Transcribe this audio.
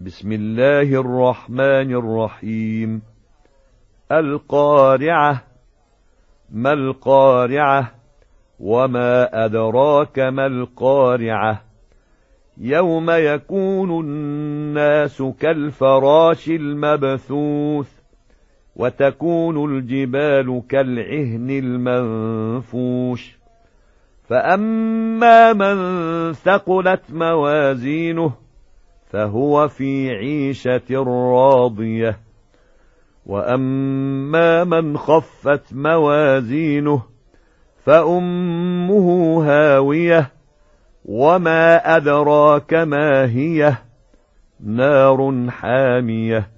بسم الله الرحمن الرحيم. القارعة. ما القارعة؟ وما أدراك ما القارعة؟ يوم يكون الناس كالفراش المبثوث وتكون الجبال كالعهن المنفوش. فأما من ثقلت موازينه فهو في عيشة راضية، وأما من خفت موازينه فأمه هاوية، وما أدراك ما هي؟ نار حامية.